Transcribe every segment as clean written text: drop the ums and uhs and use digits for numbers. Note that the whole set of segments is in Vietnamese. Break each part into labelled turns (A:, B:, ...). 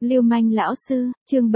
A: Lưu manh lão sư, chương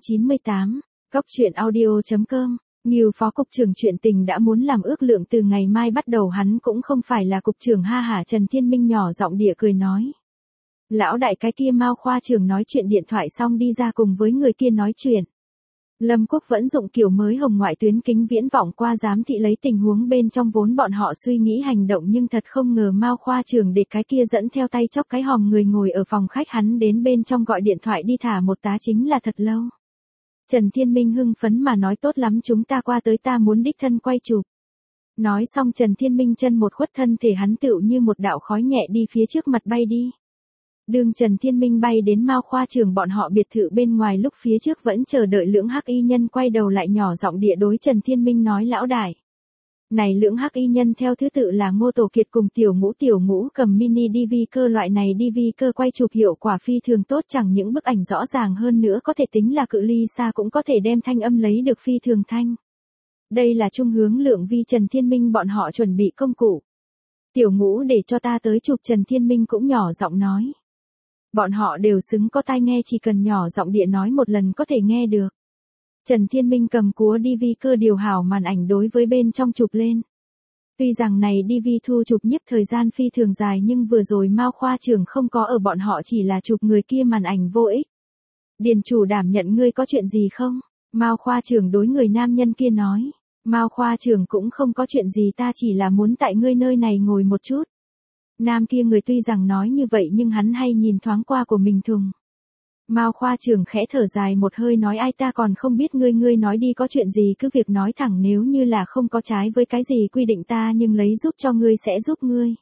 A: 798, Cóc truyện audio.com. Ngưu phó cục trưởng chuyện tình đã muốn làm ước lượng từ ngày mai bắt đầu, hắn cũng không phải là cục trưởng ha hả. Trần Thiên Minh nhỏ giọng địa cười nói. Lão đại cái kia Mao khoa trưởng nói chuyện điện thoại xong đi ra cùng với người kia nói chuyện. Lâm Quốc vẫn dụng kiểu mới hồng ngoại tuyến kính viễn vọng qua giám thị lấy tình huống bên trong, vốn bọn họ suy nghĩ hành động nhưng thật không ngờ Mao khoa trưởng để cái kia dẫn theo tay chóc cái hòm người ngồi ở phòng khách, hắn đến bên trong gọi điện thoại đi thả một tá chính là thật lâu. Trần Thiên Minh hưng phấn mà nói tốt lắm, chúng ta qua tới, ta muốn đích thân quay chụp. Nói xong Trần Thiên Minh chân một khuất, thân thể hắn tựu như một đạo khói nhẹ đi phía trước mặt bay đi. Đường Trần Thiên Minh bay đến Mao khoa trưởng bọn họ biệt thự bên ngoài, lúc phía trước vẫn chờ đợi lưỡng hắc y nhân, quay đầu lại nhỏ giọng địa đối Trần Thiên Minh nói, lão đại. Này lưỡng hắc y nhân theo thứ tự là Ngô Tổ Kiệt cùng Tiểu Ngũ cầm mini DV cơ, loại này DV cơ quay chụp hiệu quả phi thường tốt, chẳng những bức ảnh rõ ràng hơn nữa có thể tính là cự ly xa cũng có thể đem thanh âm lấy được phi thường thanh. Đây là trung hướng lượng vi Trần Thiên Minh bọn họ chuẩn bị công cụ. Tiểu Ngũ để cho ta tới chụp, Trần Thiên Minh cũng nhỏ giọng nói. Bọn họ đều xứng có tai nghe, chỉ cần nhỏ giọng địa nói một lần có thể nghe được. Trần Thiên Minh cầm cúa DV cơ điều hảo màn ảnh đối với bên trong chụp lên. Tuy rằng này DV thu chụp nhiếp thời gian phi thường dài, nhưng vừa rồi Mao khoa trưởng không có ở, bọn họ chỉ là chụp người kia màn ảnh vô ích. Điền chủ đảm nhận, ngươi có chuyện gì không? Mao khoa trưởng đối người nam nhân kia nói. Mao khoa trưởng cũng không có chuyện gì, ta chỉ là muốn tại ngươi nơi này ngồi một chút. Nam kia người tuy rằng nói như vậy nhưng hắn hay nhìn thoáng qua của mình thùng. Mao khoa trưởng khẽ thở dài một hơi nói, ai, ta còn không biết ngươi nói đi, có chuyện gì cứ việc nói thẳng, nếu như là không có trái với cái gì quy định ta nhưng lấy giúp cho ngươi sẽ giúp ngươi.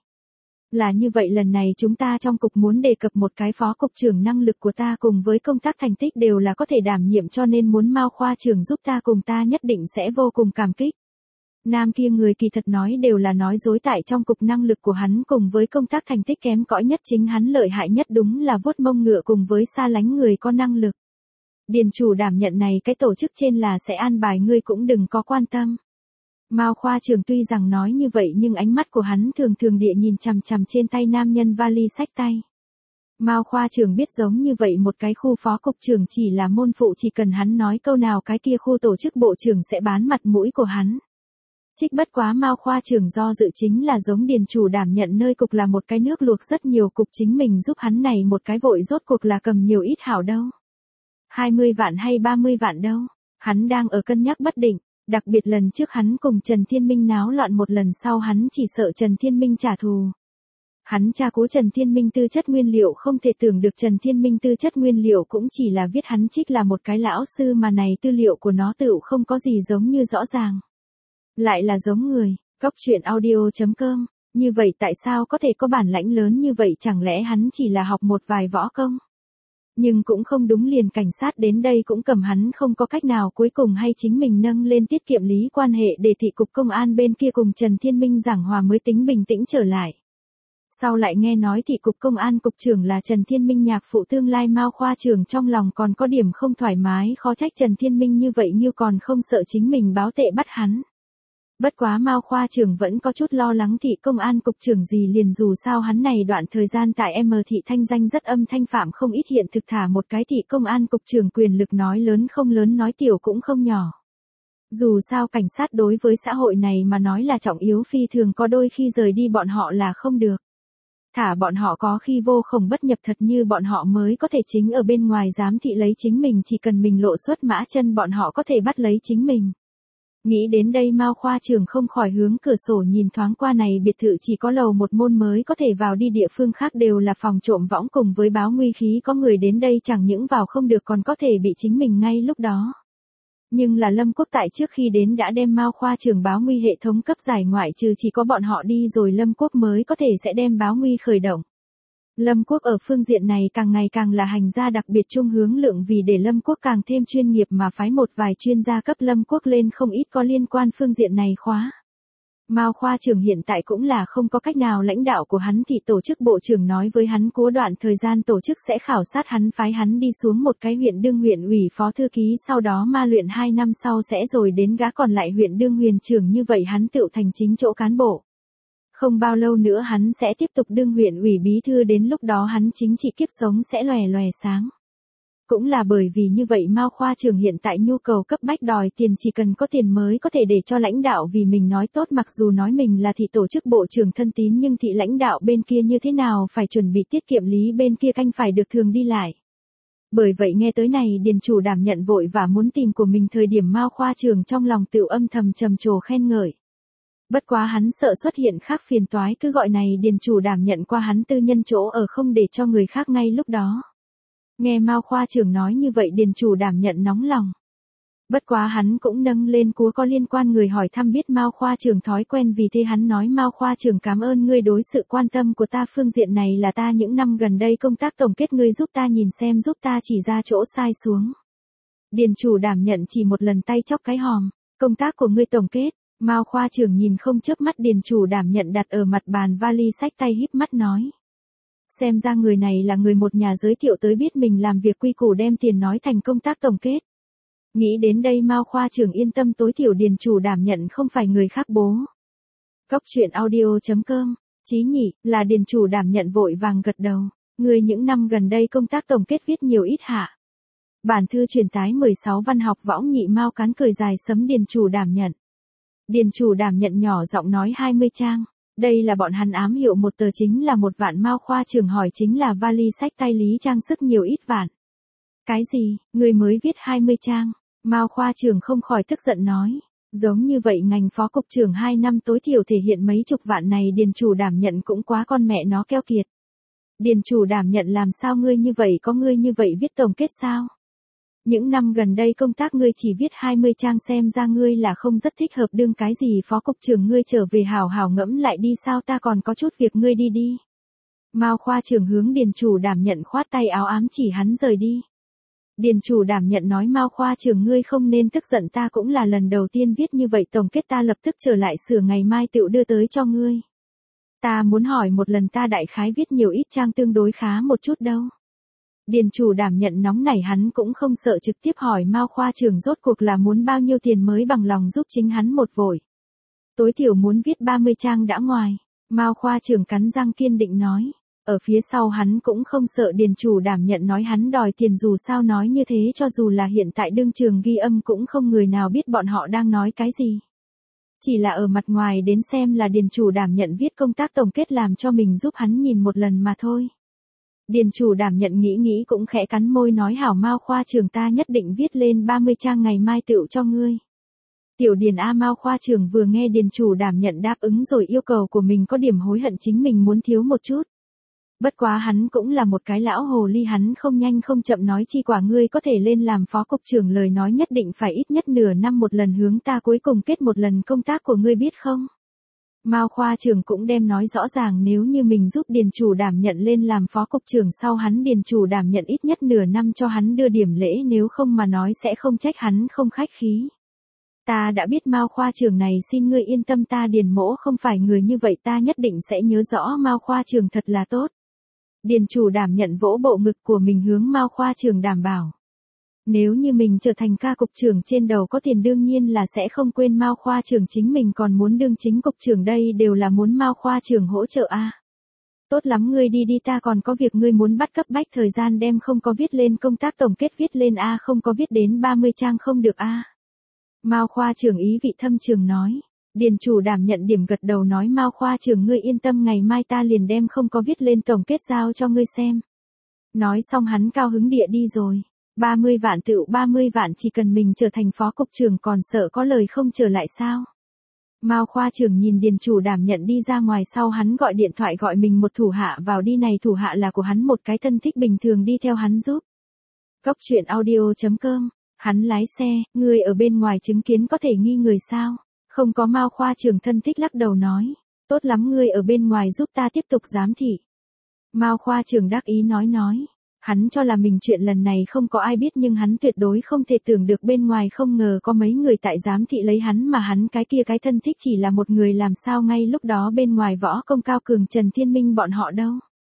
A: Là như vậy, lần này chúng ta trong cục muốn đề cập một cái phó cục trưởng, năng lực của ta cùng với công tác thành tích đều là có thể đảm nhiệm, cho nên muốn Mao khoa trưởng giúp ta, cùng ta nhất định sẽ vô cùng cảm kích. Nam kia người kỳ thật nói đều là nói dối, tại trong cục năng lực của hắn cùng với công tác thành tích kém cỏi nhất, chính hắn lợi hại nhất đúng là vuốt mông ngựa cùng với xa lánh người có năng lực. Điền chủ đảm nhận, này cái tổ chức trên là sẽ an bài ngươi, cũng đừng có quan tâm. Mao khoa trưởng tuy rằng nói như vậy nhưng ánh mắt của hắn thường thường địa nhìn chằm chằm trên tay nam nhân vali xách tay. Mao khoa trưởng biết giống như vậy một cái khu phó cục trưởng chỉ là môn phụ, chỉ cần hắn nói câu nào cái kia khu tổ chức bộ trưởng sẽ bán mặt mũi của hắn. Trích bất quá Mao khoa trưởng do dự, chính là giống điền chủ đảm nhận nơi cục là một cái nước luộc rất nhiều cục, chính mình giúp hắn này một cái vội rốt cuộc là cầm nhiều ít hảo đâu. 20 vạn hay 30 vạn đâu. Hắn đang ở cân nhắc bất định, đặc biệt lần trước hắn cùng Trần Thiên Minh náo loạn một lần sau, hắn chỉ sợ Trần Thiên Minh trả thù. Hắn tra cứu Trần Thiên Minh tư chất nguyên liệu, không thể tưởng được Trần Thiên Minh tư chất nguyên liệu cũng chỉ là viết hắn trích là một cái lão sư, mà này tư liệu của nó tựu không có gì giống như rõ ràng. Lại là giống người. Cóc truyện audio.com. Như vậy tại sao có thể có bản lãnh lớn như vậy, chẳng lẽ hắn chỉ là học một vài võ công? Nhưng cũng không đúng, liền cảnh sát đến đây cũng cầm hắn không có cách nào, cuối cùng hay chính mình nâng lên tiết kiệm lý quan hệ để thị cục công an bên kia cùng Trần Thiên Minh giảng hòa mới tính bình tĩnh trở lại. Sau lại nghe nói thị cục công an cục trưởng là Trần Thiên Minh nhạc phụ tương lai Mao khoa trưởng, trong lòng còn có điểm không thoải mái, khó trách Trần Thiên Minh như vậy như còn không sợ chính mình báo tệ bắt hắn. Bất quá Mao khoa trưởng vẫn có chút lo lắng thị công an cục trưởng gì liền, dù sao hắn này đoạn thời gian tại M thị thanh danh rất âm thanh, phạm không ít hiện thực, thả một cái thị công an cục trưởng quyền lực nói lớn không lớn nói tiểu cũng không nhỏ. Dù sao cảnh sát đối với xã hội này mà nói là trọng yếu phi thường, có đôi khi rời đi bọn họ là không được. Thả bọn họ có khi vô khổng bất nhập, thật như bọn họ mới có thể chính ở bên ngoài giám thị lấy chính mình, chỉ cần mình lộ xuất mã chân bọn họ có thể bắt lấy chính mình. Nghĩ đến đây Mao khoa trưởng không khỏi hướng cửa sổ nhìn thoáng qua, này biệt thự chỉ có lầu một môn mới có thể vào, đi địa phương khác đều là phòng trộm võng cùng với báo nguy khí, có người đến đây chẳng những vào không được còn có thể bị chính mình ngay lúc đó. Nhưng là Lâm Quốc tại trước khi đến đã đem Mao khoa trưởng báo nguy hệ thống cấp giải, ngoại trừ chỉ có bọn họ đi rồi Lâm Quốc mới có thể sẽ đem báo nguy khởi động. Lâm Quốc ở phương diện này càng ngày càng là hành gia đặc biệt trung hướng lượng, vì để Lâm Quốc càng thêm chuyên nghiệp mà phái một vài chuyên gia cấp Lâm Quốc lên không ít có liên quan phương diện này khóa. Mao khoa trưởng hiện tại cũng là không có cách nào, lãnh đạo của hắn thì tổ chức bộ trưởng nói với hắn cuối đoạn thời gian tổ chức sẽ khảo sát hắn, phái hắn đi xuống một cái huyện đương huyện ủy phó thư ký, sau đó ma luyện 2 năm sau sẽ rồi đến gã còn lại huyện đương huyền trưởng, như vậy hắn tựu thành chính chỗ cán bộ. Không bao lâu nữa hắn sẽ tiếp tục đương huyện ủy bí thư, đến lúc đó hắn chính trị kiếp sống sẽ lòe lòe sáng. Cũng là bởi vì như vậy Mao Khoa Trường hiện tại nhu cầu cấp bách đòi tiền, chỉ cần có tiền mới có thể để cho lãnh đạo vì mình nói tốt, mặc dù nói mình là thị tổ chức bộ trưởng thân tín nhưng thị lãnh đạo bên kia như thế nào phải chuẩn bị tiết kiệm lý bên kia canh phải được thường đi lại. Bởi vậy nghe tới này Điền Chủ Đảm nhận vội và muốn tìm của mình thời điểm Mao Khoa Trường trong lòng tự âm thầm trầm trồ khen ngợi. Bất quá hắn sợ xuất hiện khác phiền toái cứ gọi này Điền Chủ Đảm nhận qua hắn tư nhân chỗ ở không để cho người khác ngay lúc đó. Nghe Mao Khoa Trường nói như vậy Điền Chủ Đảm nhận nóng lòng. Bất quá hắn cũng nâng lên cúa có liên quan người hỏi thăm biết Mao Khoa Trường thói quen, vì thế hắn nói Mao Khoa Trường cảm ơn ngươi đối sự quan tâm của ta, phương diện này là ta những năm gần đây công tác tổng kết, ngươi giúp ta nhìn xem, giúp ta chỉ ra chỗ sai xuống. Điền Chủ Đảm nhận chỉ một lần tay chóc cái hòm, công tác của ngươi tổng kết. Mao Khoa Trường nhìn không chớp mắt Điền Chủ Đảm nhận đặt ở mặt bàn vali sách tay híp mắt nói. Xem ra người này là người một nhà giới thiệu tới biết mình làm việc quy củ đem tiền nói thành công tác tổng kết. Nghĩ đến đây Mao Khoa Trường yên tâm, tối thiểu Điền Chủ Đảm nhận không phải người khác bố. Cóc truyện audio.com, Chí nhị, là Điền Chủ Đảm nhận vội vàng gật đầu. Người những năm gần đây công tác tổng kết viết nhiều ít hả? Bản thư truyền tái 16 văn học võng nhị Mao cán cười dài sấm Điền Chủ Đảm nhận. Điền Chủ Đảm nhận nhỏ giọng nói 20 trang. Đây là bọn hắn ám hiệu một tờ chính là 1 vạn. Mao Khoa Trường hỏi chính là vali sách tay lý trang sức nhiều ít vạn. Cái gì, người mới viết 20 trang? Mao Khoa Trường không khỏi tức giận nói. Giống như vậy ngành phó cục trưởng 2 năm tối thiểu thể hiện mấy chục vạn này Điền Chủ Đảm nhận cũng quá con mẹ nó keo kiệt. Điền Chủ Đảm nhận làm sao ngươi như vậy, có ngươi như vậy viết tổng kết sao? Những năm gần đây công tác ngươi chỉ viết 20 trang, xem ra ngươi là không rất thích hợp đương cái gì phó cục trưởng, ngươi trở về hảo hảo ngẫm lại đi, sao ta còn có chút việc, ngươi đi đi. Mao Khoa Trường hướng Điền Chủ Đảm nhận khoát tay áo ám chỉ hắn rời đi. Điền Chủ Đảm nhận nói Mao Khoa Trường ngươi không nên tức giận, ta cũng là lần đầu tiên viết như vậy tổng kết, ta lập tức trở lại sửa, ngày mai tựu đưa tới cho ngươi. Ta muốn hỏi một lần, ta đại khái viết nhiều ít trang tương đối khá một chút đâu. Điền Chủ Đảm nhận nóng nảy, hắn cũng không sợ, trực tiếp hỏi Mao Khoa Trường rốt cuộc là muốn bao nhiêu tiền mới bằng lòng giúp chính hắn một vội. Tối thiểu muốn viết 30 trang đã ngoài. Mao Khoa Trường cắn răng kiên định nói. Ở phía sau hắn cũng không sợ Điền Chủ Đảm nhận nói hắn đòi tiền, dù sao nói như thế cho dù là hiện tại đương trường ghi âm cũng không người nào biết bọn họ đang nói cái gì. Chỉ là ở mặt ngoài đến xem là Điền Chủ Đảm nhận viết công tác tổng kết làm cho mình giúp hắn nhìn một lần mà thôi. Điền Chủ Đảm nhận nghĩ cũng khẽ cắn môi nói hảo Mao Khoa Trường, ta nhất định viết lên 30 trang, ngày mai tựu cho ngươi. Tiểu Điền A. Mao Khoa Trường vừa nghe Điền Chủ Đảm nhận đáp ứng rồi yêu cầu của mình có điểm hối hận chính mình muốn thiếu một chút. Bất quá hắn cũng là một cái lão hồ ly, hắn không nhanh không chậm nói chi quả ngươi có thể lên làm phó cục trưởng, lời nói nhất định phải ít nhất nửa năm một lần hướng ta cuối cùng kết một lần công tác của ngươi biết không? Mao Khoa Trường cũng đem nói rõ ràng, nếu như mình giúp Điền Chủ Đảm nhận lên làm phó cục trưởng, sau hắn Điền Chủ Đảm nhận ít nhất nửa năm cho hắn đưa điểm lễ, nếu không mà nói sẽ không trách hắn không khách khí. Ta đã biết Mao Khoa Trường này, xin ngươi yên tâm, ta Điền mỗ không phải người như vậy, ta nhất định sẽ nhớ rõ. Mao Khoa Trường thật là tốt. Điền Chủ Đảm nhận vỗ bộ ngực của mình hướng Mao Khoa Trường đảm bảo. Nếu như mình trở thành ca cục trưởng trên đầu có tiền đương nhiên là sẽ không quên Mao Khoa Trường, chính mình còn muốn đương chính cục trưởng, đây đều là muốn Mao Khoa Trường hỗ trợ a. Tốt lắm, ngươi đi đi, ta còn có việc, ngươi muốn bắt cấp bách thời gian đem không có viết lên công tác tổng kết viết lên a, không có viết đến 30 trang không được a. Mao Khoa Trường ý vị thâm trường nói. Điền Chủ Đảm nhận điểm gật đầu nói Mao Khoa Trường ngươi yên tâm, ngày mai ta liền đem không có viết lên tổng kết giao cho ngươi xem. Nói xong hắn cao hứng địa đi rồi. 30 vạn tựu 30 vạn, chỉ cần mình trở thành phó cục trưởng còn sợ có lời không trở lại sao? Mao Khoa Trường nhìn Điền Chủ Đảm nhận đi ra ngoài sau hắn gọi điện thoại gọi mình một thủ hạ vào đi, này thủ hạ là của hắn một cái thân thích bình thường đi theo hắn giúp. Cóc truyện audio.com, hắn lái xe, người ở bên ngoài chứng kiến có thể nghi người sao? Không có. Mao Khoa Trường thân thích lắc đầu nói, tốt lắm, ngươi ở bên ngoài giúp ta tiếp tục giám thị. Mao Khoa Trường đắc ý nói. Hắn cho là mình chuyện lần này không có ai biết, nhưng hắn tuyệt đối không thể tưởng được bên ngoài không ngờ có mấy người tại giám thị lấy hắn, mà hắn cái kia cái thân thích chỉ là một người, làm sao ngay lúc đó bên ngoài võ công cao cường Trần Thiên Minh bọn họ đâu.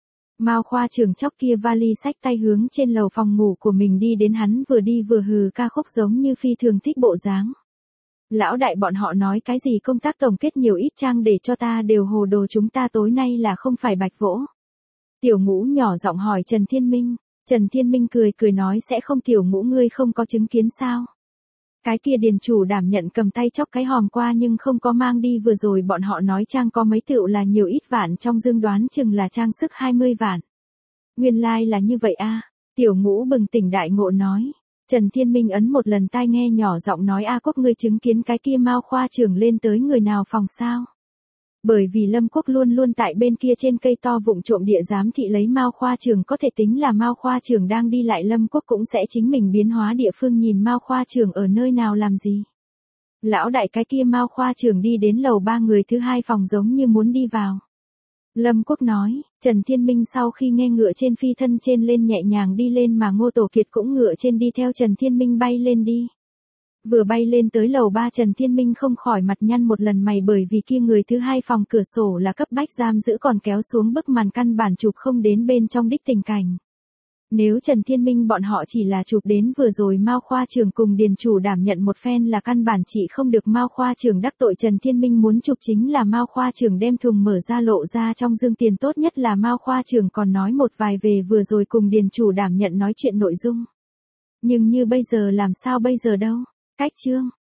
A: Mao Khoa Trường chóc kia vali sách tay hướng trên lầu phòng ngủ của mình đi đến, hắn vừa đi vừa hừ ca khúc giống như phi thường thích bộ dáng. Lão đại bọn họ nói cái gì công tác tổng kết nhiều ít trang để cho ta đều hồ đồ, chúng ta tối nay là không phải bạch vỗ. Tiểu Ngũ nhỏ giọng hỏi Trần Thiên Minh. Trần Thiên Minh cười cười nói sẽ không, Tiểu Ngũ ngươi không có chứng kiến sao. Cái kia điền chủ đảm nhận cầm tay chóc cái hòm qua nhưng không có mang đi, vừa rồi bọn họ nói trang có mấy tựu là nhiều ít vạn, trong dương đoán chừng là trang sức 20 vạn. Nguyên lai là như vậy a. Tiểu Ngũ bừng tỉnh đại ngộ nói. Trần Thiên Minh ấn một lần tai nghe nhỏ giọng nói A Quốc ngươi chứng kiến cái kia Mao khoa trưởng lên tới người nào phòng sao? Bởi vì Lâm Quốc luôn luôn tại bên kia trên cây to vụng trộm địa giám thị lấy Mao khoa trưởng, có thể tính là Mao khoa trưởng đang đi lại, Lâm Quốc cũng sẽ chính mình biến hóa địa phương nhìn Mao khoa trưởng ở nơi nào làm gì. Lão đại cái kia Mao khoa trưởng đi đến lầu 3 người thứ 2 phòng giống như muốn đi vào. Lâm Quốc nói, Trần Thiên Minh sau khi nghe ngựa trên phi thân trên lên nhẹ nhàng đi lên, mà Ngô Tổ Kiệt cũng ngựa trên đi theo Trần Thiên Minh bay lên đi. Vừa bay lên tới lầu 3 Trần Thiên Minh không khỏi mặt nhăn một lần mày, bởi vì kia người thứ 2 phòng cửa sổ là cấp bách giam giữ, còn kéo xuống bức màn căn bản chụp không đến bên trong đích tình cảnh. Nếu Trần Thiên Minh bọn họ chỉ là chụp đến vừa rồi Mao khoa trưởng cùng điền chủ đảm nhận một phen là căn bản chỉ không được Mao khoa trưởng đắc tội. Trần Thiên Minh muốn chụp chính là Mao khoa trưởng đem thùng mở ra lộ ra trong dương tiền, tốt nhất là Mao khoa trưởng còn nói một vài về vừa rồi cùng điền chủ đảm nhận nói chuyện nội dung. Nhưng như bây giờ làm sao bây giờ đâu? Cách chương